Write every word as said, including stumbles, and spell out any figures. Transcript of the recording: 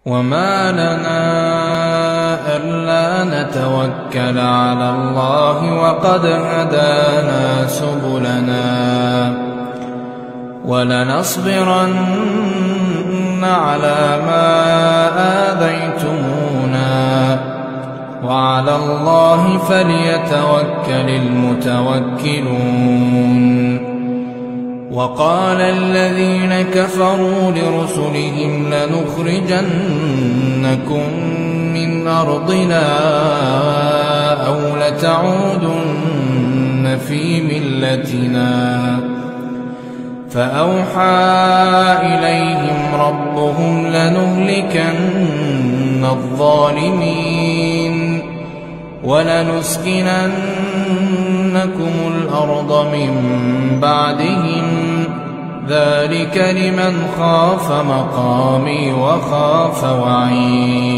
وما لنا ألا نتوكل على الله وقد هدانا سبلنا ولنصبرن على ما آذيتمونا وعلى الله فليتوكل المتوكلون. وقال الذين كفروا لرسلهم لنخرجنكم من أرضنا أو لتعودن في ملتنا فأوحى إليهم ربهم لنهلكن الظالمين ولنسكننكم الأرض من بعدهم ذلك لمن خاف مقامي وخاف وعيد.